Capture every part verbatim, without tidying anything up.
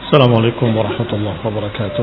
السلام عليكم ورحمة الله وبركاته.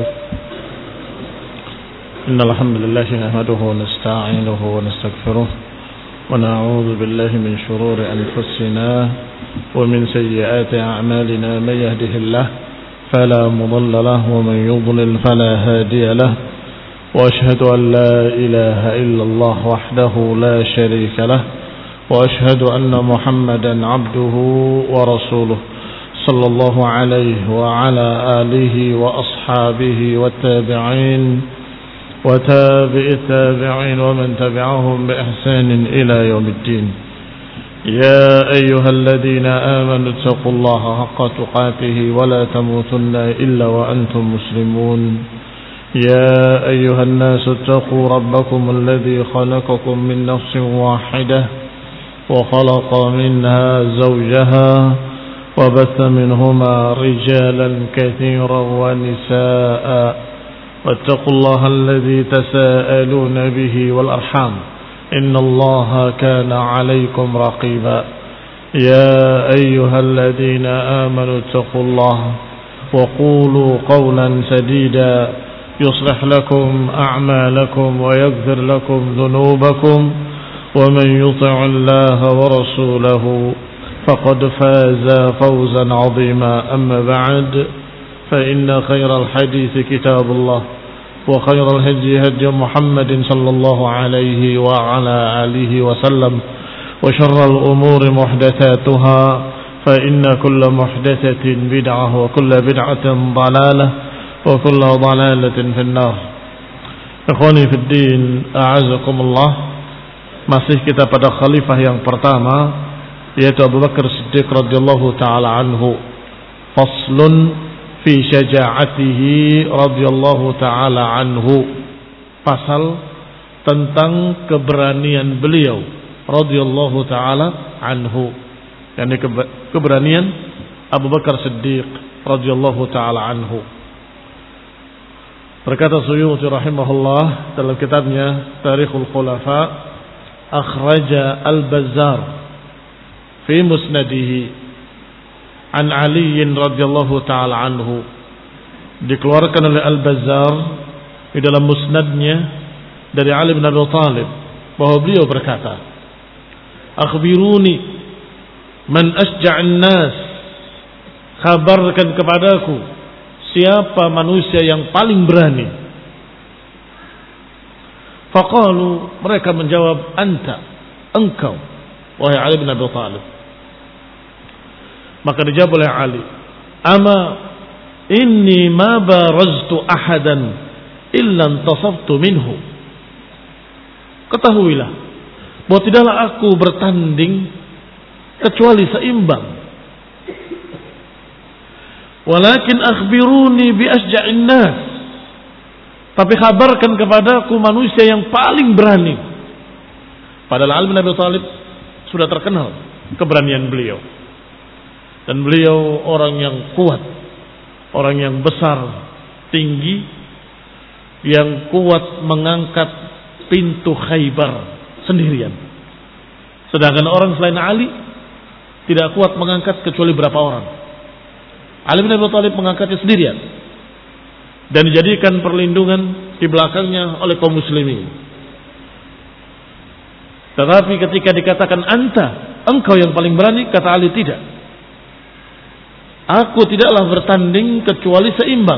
إن الحمد لله نحمده ونستعينه ونستغفره ونعوذ بالله من شرور أنفسنا ومن سيئات أعمالنا. من يهده الله فلا مضل له ومن يضلل فلا هادي له، وأشهد أن لا إله إلا الله وحده لا شريك له، وأشهد أن محمدا عبده ورسوله صلى الله عليه وعلى آله وأصحابه والتابعين وتابع التابعين ومن تبعهم بإحسان إلى يوم الدين. يا أيها الذين آمنوا اتقوا الله حق تقاته ولا تموتن إلا وأنتم مسلمون. يا أيها الناس اتقوا ربكم الذي خلقكم من نفس واحدة وخلق منها زوجها وبث منهما رجالا كثيرا ونساء، واتقوا الله الذي تساءلون به والأرحام إن الله كان عليكم رقيبا. يا أيها الذين آمنوا اتقوا الله وقولوا قولا سديدا يصلح لكم أعمالكم ويغفر لكم ذنوبكم، ومن يطع الله ورسوله فقد فاز فوزا عظيما. أما بعد، فإن خير الحديث كتاب الله، وخير الهدي هدي محمد صلى الله عليه وعلى آله وسلم، وشر الأمور محدثاتها، فإن كل محدثة بدعة وكل بدعة ضلالة وكل ضلالة في النار. Ikhwani fi din, a'azakumullah. Masih kita pada khalifah yang pertama, yaitu Abu Bakar Siddiq radhiyallahu ta'ala anhu. Faslun fi syaja'atihi radhiyallahu ta'ala anhu. Pasal tentang keberanian beliau radhiyallahu ta'ala anhu, yakni keberanian Abu Bakar Siddiq radhiyallahu ta'ala anhu. Berkata Suyuti rahimahullah dalam kitabnya Tarikhul Khulafa, akhraja Al-Bazzar fi musnadihi an Ali radhiyallahu ta'ala anhu. Dikeluarkan oleh Al-Bazzar di dalam musnadnya dari Ali bin Abi Thalib bahwa beliau berkata, akhbiruni man asja'an nas, kabarkan kepadaku siapa manusia yang paling berani. Faqalu, mereka menjawab, anta, engkau wahai Ali bin Abi Thalib. Maka dijawab oleh Ali, ama inni ma baraztu ahadan illa intasabtu minhu. Ketahuilah bahwa tidaklah aku bertanding kecuali seimbang. Walakin akhbiruni bi asja'in nas, tapi kabarkan kepadaku manusia yang paling berani. Padahal Ali bin Abi Thalib sudah terkenal keberanian beliau, dan beliau orang yang kuat, orang yang besar, tinggi, yang kuat mengangkat pintu Khaybar sendirian. Sedangkan orang selain Ali tidak kuat mengangkat kecuali berapa orang. Ali bin Abi Thalib mengangkatnya sendirian dan dijadikan perlindungan di belakangnya oleh kaum muslimin. Tetapi ketika dikatakan anta, engkau yang paling berani, kata Ali, tidak. Aku tidaklah bertanding kecuali seimbang.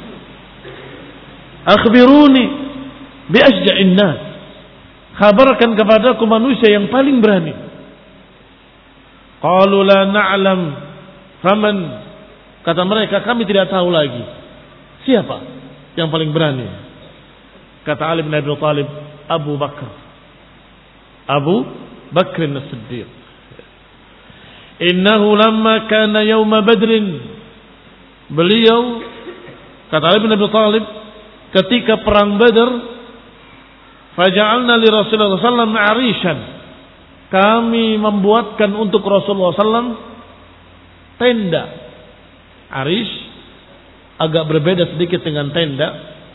Akhbiruni bi asja'in nas, kabarkan kepadaku manusia yang paling berani. Qalu la na'lam faman, kata mereka, kami tidak tahu lagi siapa yang paling berani. Kata Ali bin Abi Thalib, Abu Bakar, Abu Bakr as-Siddiq. Innahu lamma kana yawma Badrin, beliau, kata Ali bin Abi Thalib, ketika perang Badar, faja'alna li Rasulullah sallallahu alaihi wasallam arishan, kami membuatkan untuk Rasulullah sallallahu alaihi wasallam tenda. Arish agak berbeda sedikit dengan tenda,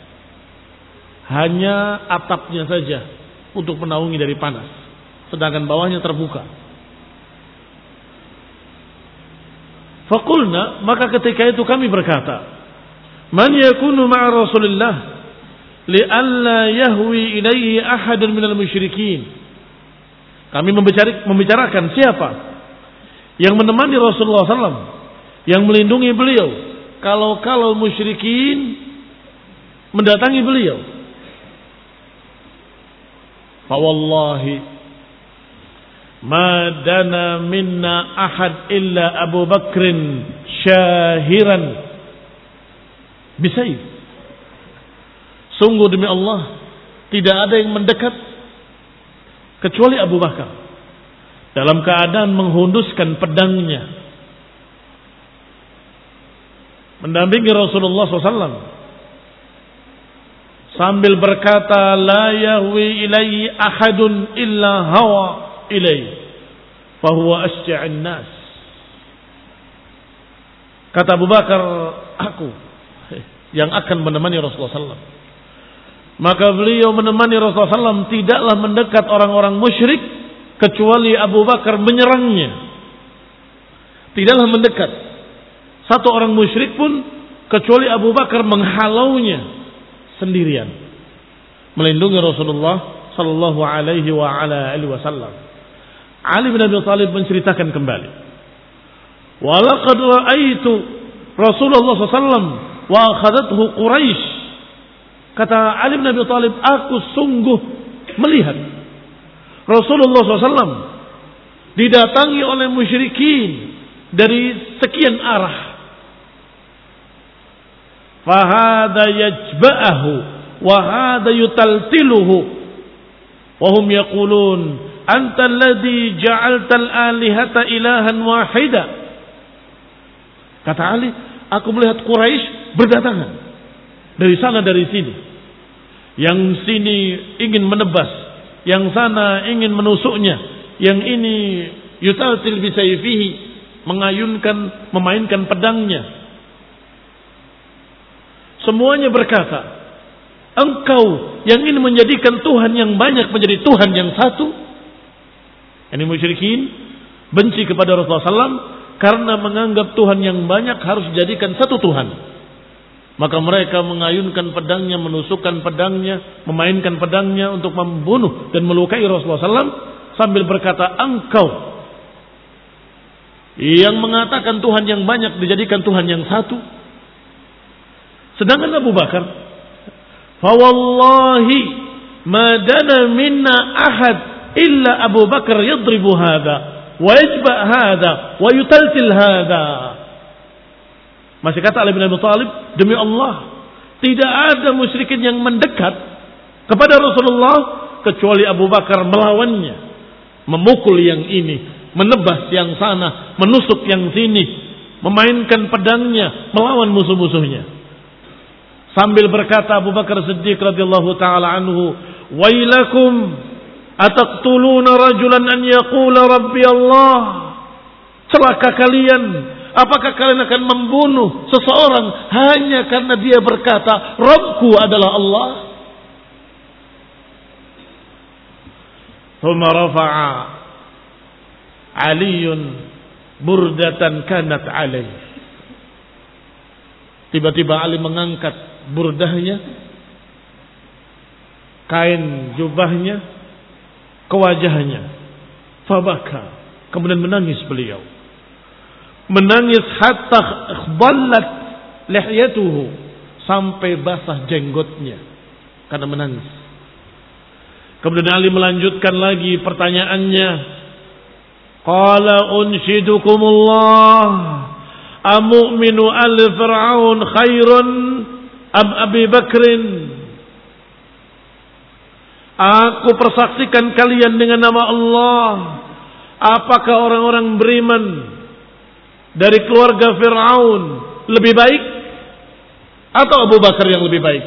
hanya atapnya saja untuk menaungi dari panas, sedangkan bawahnya terbuka. Faqulna, maka ketika itu kami berkata, man yakunu ma'a Rasulillah li'alla yahwi ilaihi ahadan minal musyrikin. Kami membicarakan siapa yang menemani Rasulullah sallallahu alaihi wasallam, yang melindungi beliau kalau-kalau musyrikin mendatangi beliau. Fa wallahi ma dana minna ahad illa Abu Bakrin syahiran bisayf. Sungguh demi Allah, tidak ada yang mendekat kecuali Abu Bakar dalam keadaan menghunduskan pedangnya mendampingi Rasulullah sallallahu alaihi wasallam sambil berkata, la yahwi ilaihi ahadun illa hawa ilaihi fahuwa asja'an nas. Kata Abu Bakar, aku yang akan menemani Rasulullah sallallahu alaihi wasallam. Maka beliau menemani Rasulullah sallallahu alaihi wasallam, tidaklah mendekat orang-orang musyrik kecuali Abu Bakar menyerangnya. Tidaklah mendekat satu orang musyrik pun kecuali Abu Bakar menghalaunya sendirian, melindungi Rasulullah sallallahu alaihi wa ala alihi wasallam. Ali bin Abi Thalib menceritakan kembali, wa laqad ra'aitu Rasulullah sallallahu alaihi wasallam wa akhadathu Quraisy. Kata Ali bin Abi Thalib, aku sungguh melihat Rasulullah sallallahu alaihi wasallam didatangi oleh musyrikin dari sekian arah. Fahada yajba'ahu wa hada yutaltiluhu wa hum yaqulun anta alladhi ja'alta al-alihata ilahan wahida. Kata Ali, aku melihat Quraisy berdatangan dari sana dari sini. Yang sini ingin menebas, yang sana ingin menusuknya, yang ini yutaltil bisayfihi, mengayunkan, memainkan pedangnya. Semuanya berkata, engkau yang ingin menjadikan Tuhan yang banyak menjadi Tuhan yang satu. Ini musyrikin benci kepada Rasulullah sallallahu alaihi wasallam karena menganggap Tuhan yang banyak harus dijadikan satu Tuhan. Maka mereka mengayunkan pedangnya, menusukkan pedangnya, memainkan pedangnya untuk membunuh dan melukai Rasulullah sallallahu alaihi wasallam sambil berkata, engkau yang mengatakan Tuhan yang banyak dijadikan Tuhan yang satu. Sedangkan Abu Bakar, fa wallahi ma dana minna ahad illa Abu Bakar yadribu hadha wa yajba hadha wa yutaltil hadha. Masih kata Ali bin Abi Thalib, demi Allah, tidak ada musyrikin yang mendekat kepada Rasulullah kecuali Abu Bakar melawannya, memukul yang ini, menebas yang sana, menusuk yang sini, memainkan pedangnya melawan musuh-musuhnya. Sambil berkata Abu Bakar Siddiq radhiyallahu taala anhu, "Wailakum ataqtuluna rajulan an yaqula rabbi Allah?" Celaka kalian, apakah kalian akan membunuh seseorang hanya karena dia berkata, "Rabbku adalah Allah"? Thumma rafa'a Aliun burdatan kanat alaih. Tiba-tiba Ali mengangkat burdahnya, kain jubahnya ke wajahnya. Fabaka, kemudian menangis beliau. Menangis hatta khallat lihyatuhu, sampai basah jenggotnya karena menangis. Kemudian Ali melanjutkan lagi pertanyaannya. Qala unshidukumullah amu'minu al-fir'aun khairun am Abi Bakrin. Aku persaksikan kalian dengan nama Allah, apakah orang-orang beriman dari keluarga Fir'aun lebih baik atau Abu Bakar yang lebih baik?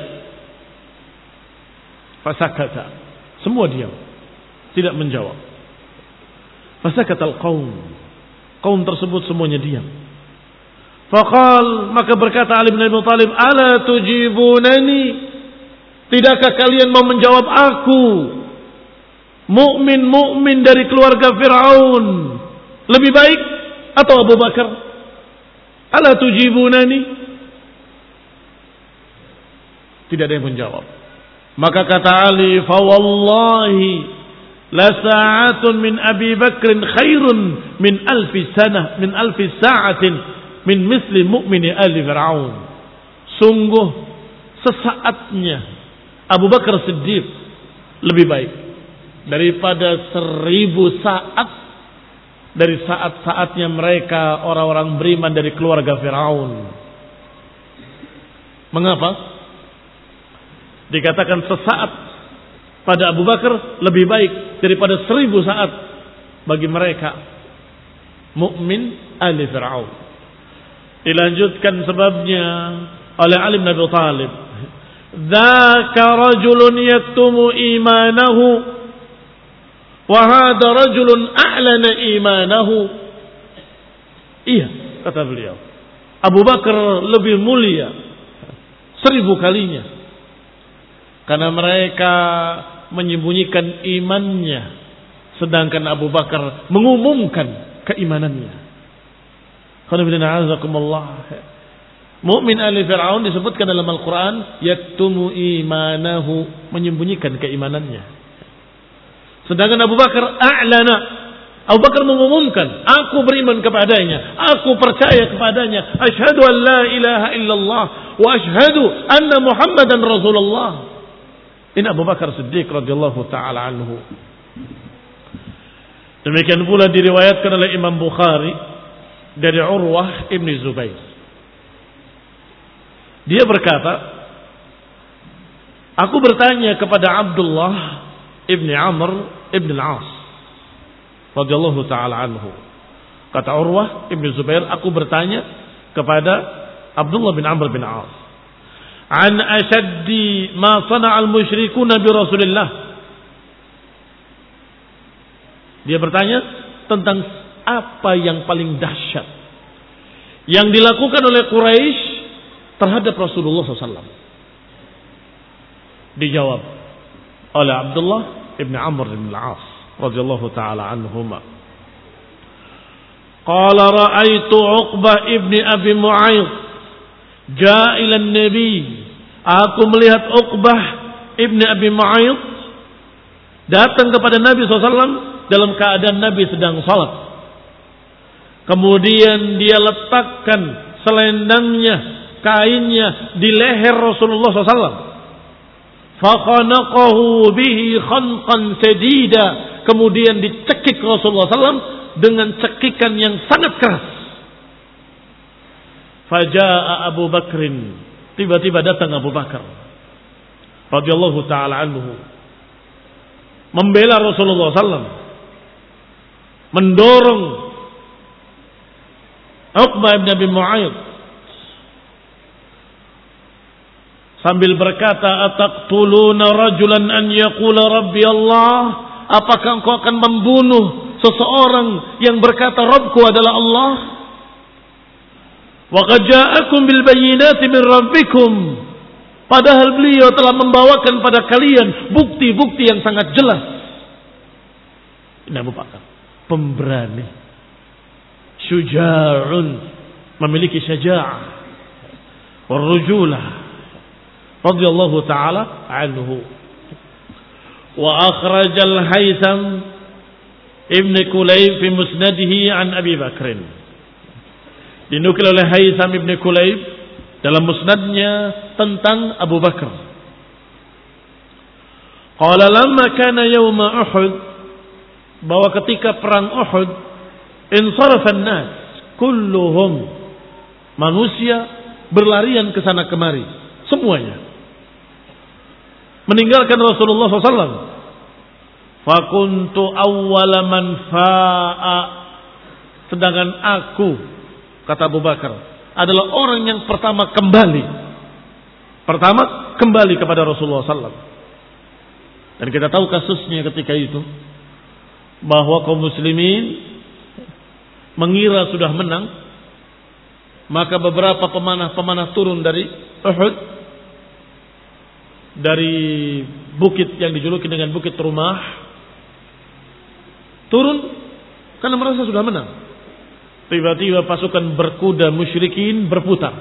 Fasakata, semua diam, tidak menjawab. Fasakatal qaum, kaum tersebut semuanya diam. Faqal, maka berkata Ali bin Abi Thalib, ala tujibunani, tidakkah kalian mau menjawab aku, mukmin-mukmin dari keluarga Fir'aun lebih baik atau Abu Bakar? Ala tujibunani? Tidak ada yang menjawab. Maka kata Ali, fa wallahi la sa'atun min Abi Bakrin khairun min alfi sanah min alfi sa'atin min misli mu'mini ali Fir'aun. Sungguh sesaatnya Abu Bakar Siddiq lebih baik daripada seribu saat dari saat-saatnya mereka orang-orang beriman dari keluarga Fir'aun. Mengapa? Dikatakan sesaat pada Abu Bakar lebih baik daripada seribu saat bagi mereka mukmin ahli Fir'aun. Dilanjutkan sebabnya oleh Ali bin Abi Thalib. Dzaka rajulun yaktumu imanahu wa hadha rajulun a'lana imanahu. Iya, kata beliau, Abu Bakar lebih mulia seribu kalinya karena mereka menyembunyikan imannya, sedangkan Abu Bakar mengumumkan keimanannya. Mukmin ahli Fir'aun disebutkan dalam Al-Quran yaktumu imanahu, menyembunyikan keimanannya. Sedangkan Abu Bakar a'lana, Abu Bakar mengumumkan, aku beriman kepadanya, aku percaya kepadanya, asyhadu an la ilaha illallah wa asyhadu anna Muhammadan Rasulullah. Ini Abu Bakar Siddiq radhiyallahu taala anhu. Demikian pula diriwayatkan oleh Imam Bukhari dari Urwah ibn Zubair. Dia berkata, aku bertanya kepada Abdullah ibn Amr ibn al-As radhiyallahu taala anhu. Kata Urwah ibn Zubair, aku bertanya kepada Abdullah bin Amr bin As, an ashaddi ma sana'a al-musyrikuna bi Rasulillah. Dia bertanya tentang apa yang paling dahsyat yang dilakukan oleh Quraisy terhadap Rasulullah shallallahu alaihi wasallam. Dijawab oleh Abdullah ibn Amr bin al-As radhiyallahu taala anhuma. Qala ra'aitu Uqbah ibn Abi Mu'ayth jaa ila an-nabi. Aku melihat Uqbah ibn Abi Mu'ayth datang kepada Nabi shallallahu alaihi wasallam dalam keadaan Nabi sedang salat. Kemudian dia letakkan selendangnya, kainnya di leher Rasulullah shallallahu alaihi wasallam. Faqanaqahu bihi khanqan sadida. Kemudian dicekik Rasulullah shallallahu alaihi wasallam dengan cekikan yang sangat keras. Faja'a Abu Bakrin. Tiba-tiba datang Abu Bakar radhiyallahu taala anhu, membela Rasulullah shallallahu alaihi wasallam, mendorong Uqbah bin Abi Mu'ayth sambil berkata, ataqtuluna rajulan an yaqula rabbi Allah? Apakah engkau akan membunuh seseorang yang berkata Rabbku adalah Allah? Wa qad ja'akum bil bayyinati min rabbikum. Padahal beliau telah membawakan pada kalian bukti-bukti yang sangat jelas. Ini Abu Bakar, pemberani, syuja'un, memiliki syaja'ah, warujulah, radhiyallahu ta'ala anhu. Wa akhrajal Haytham ibn Kulayb fi musnadihi an Abi Bakrin. Dinukil oleh Haytham ibn Kulayb dalam musnadnya tentang Abu Bakar. Qala lamma kana yawma Uhud, bahwa ketika perang Uhud, insarafa an-nas kulluhum, manusia berlarian ke sana kemari semuanya, meninggalkan Rasulullah shallallahu alaihi wasallam. Fakuntu awwala man fa'a, sedangkan aku, kata Abu Bakar, adalah orang yang pertama kembali, pertama kembali kepada Rasulullah shallallahu alaihi wasallam. Dan kita tahu kasusnya ketika itu, bahwa kaum muslimin mengira sudah menang, maka beberapa pemanah-pemanah turun dari Uhud, dari bukit yang dijuluki dengan Bukit Rumah, turun karena merasa sudah menang. tiba-tiba pasukan berkuda musyrikin berputar.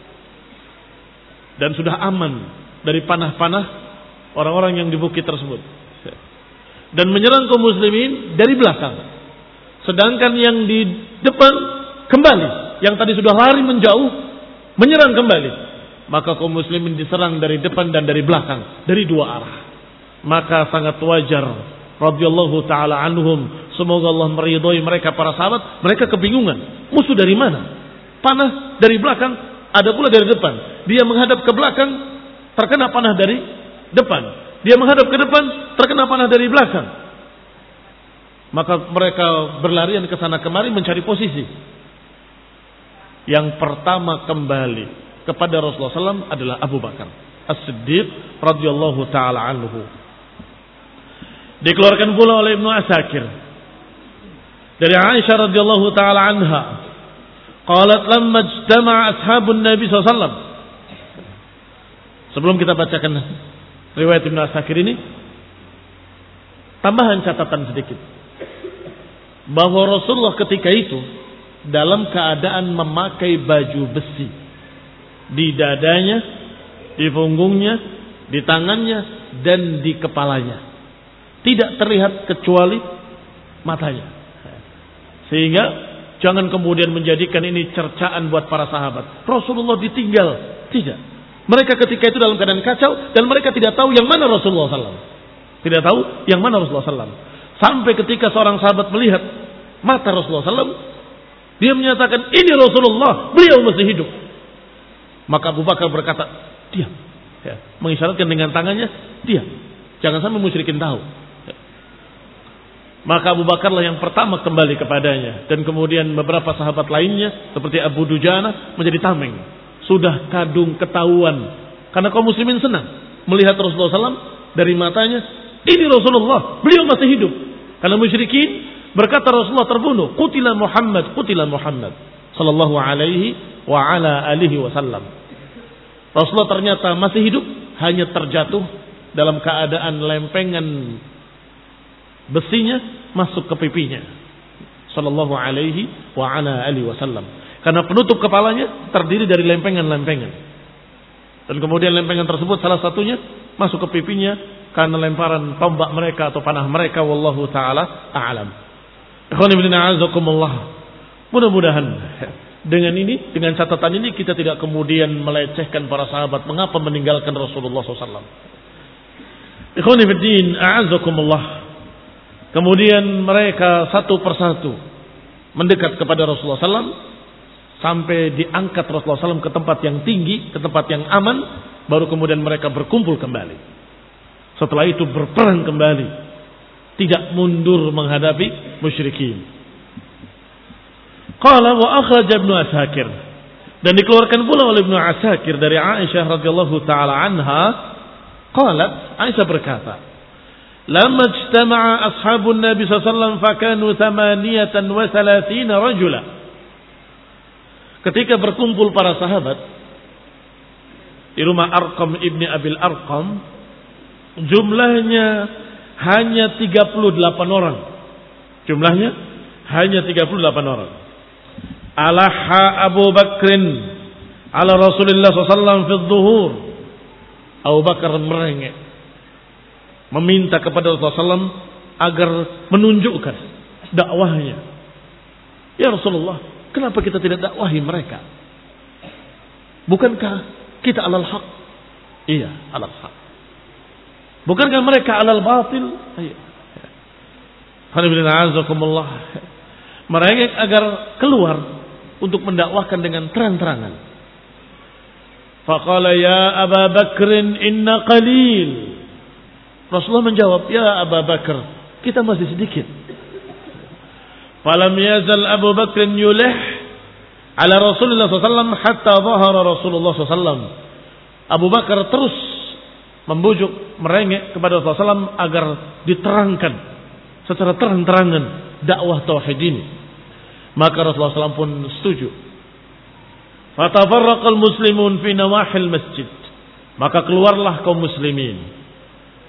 Dan sudah aman dari panah-panah orang-orang yang di bukit tersebut. Dan menyerang kaum muslimin dari belakang. Sedangkan yang di depan kembali. Yang tadi sudah lari menjauh, menyerang kembali. Maka kaum muslimin diserang dari depan dan dari belakang. Dari dua arah. Maka sangat wajar radhiyallahu ta'ala anhum, semoga Allah meridhoi mereka para sahabat. Mereka kebingungan. Musuh dari mana? Panah dari belakang, ada pula dari depan. Dia menghadap ke belakang, terkena panah dari depan. Dia menghadap ke depan, terkena panah dari belakang. Maka mereka berlarian ke sana kemari mencari posisi. Yang pertama kembali kepada Rasulullah sallallahu alaihi wasallam adalah Abu Bakar As-Siddiq radhiyallahu ta'ala anhu. Dikeluarkan pula oleh Ibnu Asakir dari Aisyah radhiyallahu ta'ala anha. Qalat lamma ijtama'a ashabun Nabi sallallahu alaihi wasallam. Sebelum kita bacakan riwayat Ibnu Asakir ini, tambahan catatan sedikit. Bahwa Rasulullah ketika itu dalam keadaan memakai baju besi di dadanya, di punggungnya, di tangannya, dan di kepalanya. Tidak terlihat kecuali matanya. Sehingga jangan kemudian menjadikan ini cercaan buat para sahabat. Rasulullah ditinggal. Tidak. Mereka ketika itu dalam keadaan kacau dan mereka tidak tahu yang mana Rasulullah sallallahu alaihi wasallam. Tidak tahu yang mana Rasulullah sallallahu alaihi wasallam. Sampai ketika seorang sahabat melihat mata Rasulullah sallallahu alaihi wasallam, dia menyatakan ini Rasulullah, beliau masih hidup. Maka Abu Bakar berkata, diam. Ya, mengisyaratkan dengan tangannya, diam. Jangan sampai musyrikin tahu. Ya. Maka Abu Bakarlah yang pertama kembali kepadanya. Dan kemudian beberapa sahabat lainnya seperti Abu Dujana menjadi tameng. Sudah kadung ketahuan. Karena kaum muslimin senang melihat Rasulullah sallallahu alaihi wasallam dari matanya. Ini Rasulullah, beliau masih hidup. Karena musyrikin berkata Rasulullah terbunuh. Qutila Muhammad, qutila Muhammad sallallahu alaihi wa ala alihi wasallam. Rasulullah ternyata masih hidup, hanya terjatuh dalam keadaan lempengan besinya masuk ke pipinya. Sallallahu alaihi wa ala alihi wasallam. Karena penutup kepalanya terdiri dari lempengan-lempengan. Dan kemudian lempengan tersebut salah satunya masuk ke pipinya karena lemparan tombak mereka atau panah mereka. Wallahu ta'ala a'lam. Ikhwan ibn a'azakumullah. Mudah-mudahan dengan ini, dengan catatan ini kita tidak kemudian melecehkan para sahabat mengapa meninggalkan Rasulullah sallallahu alaihi wasallam. Ikhwan ibn a'azakumullah. Kemudian mereka satu persatu mendekat kepada Rasulullah sallallahu alaihi wasallam. Sampai diangkat Rasulullah sallallahu alaihi wasallam ke tempat yang tinggi, ke tempat yang aman. Baru kemudian mereka berkumpul kembali. Setelah itu berperang kembali. Tidak mundur menghadapi musyrikin. Qala wa akhraj Ibnu Asakir. Dan dikeluarkan pula oleh Ibnu Asakir dari Aisyah radhiyallahu taala anha. Qalat, Aisyah berkata, "Lamma ijtama'a ashabun Nabi sallallahu alaihi wasallam fakanu thamaniyatan wa thalathina rajula." Ketika berkumpul para sahabat di rumah Arqam ibni Abil Arqam, jumlahnya hanya tiga puluh delapan orang. Jumlahnya hanya tiga puluh delapan orang. Alaha Abu Bakrin ala Rasulullah sallallahu alaihi wasallam fi dhuhur. Abu Bakar merengek, meminta kepada Rasulullah sallallahu alaihi wasallam agar menunjukkan dakwahnya. Ya Rasulullah, kenapa kita tidak dakwahi mereka? Bukankah kita alal haq? Iya, alal haq. Bukankah mereka alal batil? Iya. Alhamdulillah. Mereka agar keluar untuk mendakwahkan dengan terang-terangan. Faqala ya Abu Bakrin inna qalil. Rasulullah menjawab, ya Abu Bakar, kita masih sedikit. Falam yazal Abu Bakr yulih ala Rasulullah sallallahu alaihi wasallam hatta zahara Rasulullah sallallahu alaihi wasallam. Abu Bakar terus membujuk, merengek kepada Rasulullah sallallahu alaihi wasallam agar diterangkan secara terang-terangan dakwah tauhid ini. Maka Rasulullah sallallahu alaihi wasallam pun setuju. Fatafarraqal muslimun fi nawahil masjid. Maka keluarlah kaum muslimin.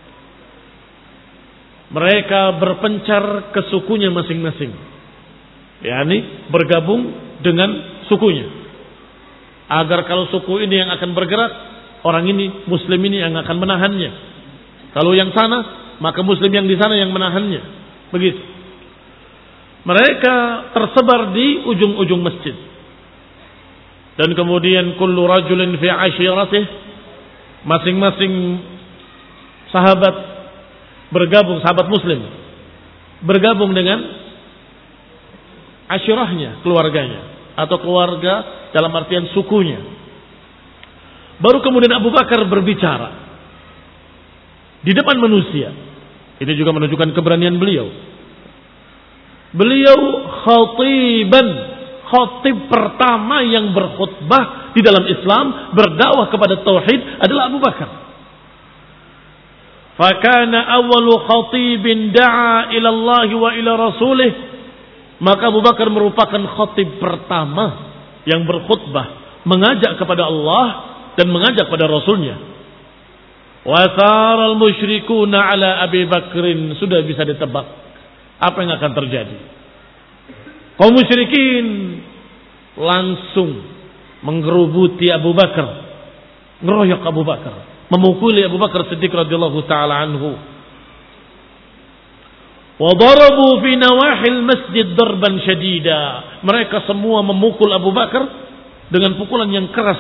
Mereka berpencar ke sukunya masing-masing. yakni bergabung dengan sukunya. Agar kalau suku ini yang akan bergerak, orang ini, muslim ini yang akan menahannya. Kalau yang sana, maka muslim yang di sana yang menahannya. Begitu. Mereka tersebar di ujung-ujung masjid. Dan kemudian kullu rajulin fi ashiratih, masing-masing sahabat bergabung, sahabat muslim bergabung dengan ashirahnya, keluarganya, atau keluarga dalam artian sukunya. Baru kemudian Abu Bakar berbicara di depan manusia. Ini juga menunjukkan keberanian beliau. Beliau khatiban, khatib pertama yang berkhutbah di dalam Islam, berdakwah kepada tauhid adalah Abu Bakar. Fakana awwalu khatibin da'a ila Allah wa ila rasulih. Maka Abu Bakar merupakan khatib pertama yang berkhutbah, mengajak kepada Allah dan mengajak kepada Rasulnya. Wa tharal musyrikuna ala Abi Bakrin. Sudah bisa ditebak apa yang akan terjadi. Kaum musyrikin langsung menggerubuti Abu Bakar, ngeroyok Abu Bakar, memukuli Abu Bakar Siddiq radhiyallahu taala anhu. Wa darabu fi nawahil masjid darban syadida. Mereka semua memukul Abu Bakar dengan pukulan yang keras,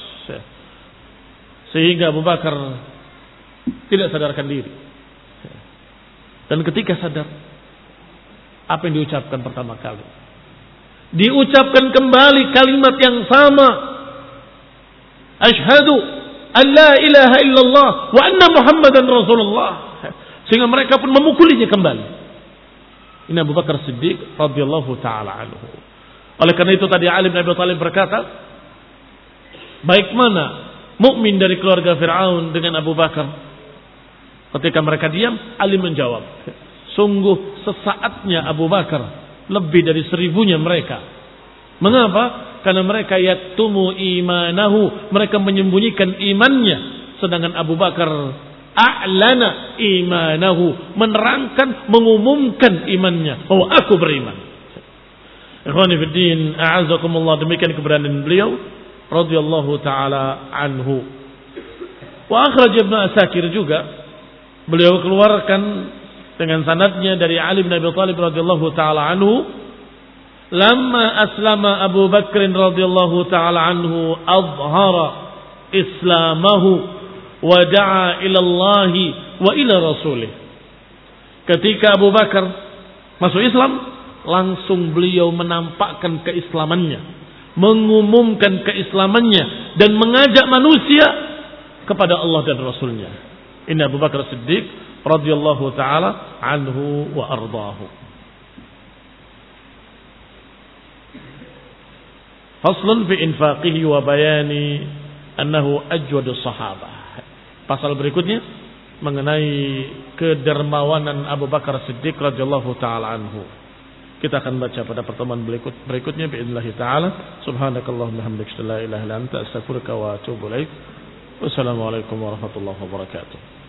sehingga Abu Bakar tidak sadarkan diri. Dan ketika sadar, apa yang diucapkan pertama kali? Diucapkan kembali kalimat yang sama. Asyhadu an la ilaha illallah wa anna Muhammadan Rasulullah. Sehingga mereka pun memukulinya kembali. Ini Abu Bakar Siddiq radhiyallahu taala anhu. Oleh karena itu tadi Ali bin Abi Thalib berkata, baik mana mukmin dari keluarga Fir'aun dengan Abu Bakar? Ketika mereka diam, Ali menjawab, sungguh sesaatnya Abu Bakar lebih dari seribunya mereka. Mengapa? Karena mereka yaktumu imanahu, mereka menyembunyikan imannya, sedangkan Abu Bakar a'lana imanahu, menerangkan, mengumumkan imannya bahwa aku beriman. Ikhwani fi din, a'azzakumullah, demikian keberanian beliau radhiyallahu taala anhu. Wa akhraj Ibnu Asakir juga, beliau keluarkan dengan sanadnya dari Ali bin Abi Thalib radhiyallahu taala anhu, lamma aslama Abu Bakr radhiyallahu taala anhu adhara islamahu wa da'a ila Allah wa ila rasulih. Ketika Abu Bakar masuk Islam, langsung beliau menampakkan keislamannya, mengumumkan keislamannya dan mengajak manusia kepada Allah dan Rasulnya. Ini Abu Bakar Siddiq radhiyallahu taala anhu wa ardaahu. Faslun fi infaqihi wa bayani annahu ajwadus sahabah. Pasal berikutnya mengenai kedermawanan Abu Bakar Siddiq radhiyallahu taala anhu. Kita akan baca pada pertemuan berikut berikutnya باذنillah taala. Subhanakallahumma hamdaka la ilaha illa anta astaghfiruka wa atubu ilaik. Wassalamualaikum warahmatullahi wabarakatuh.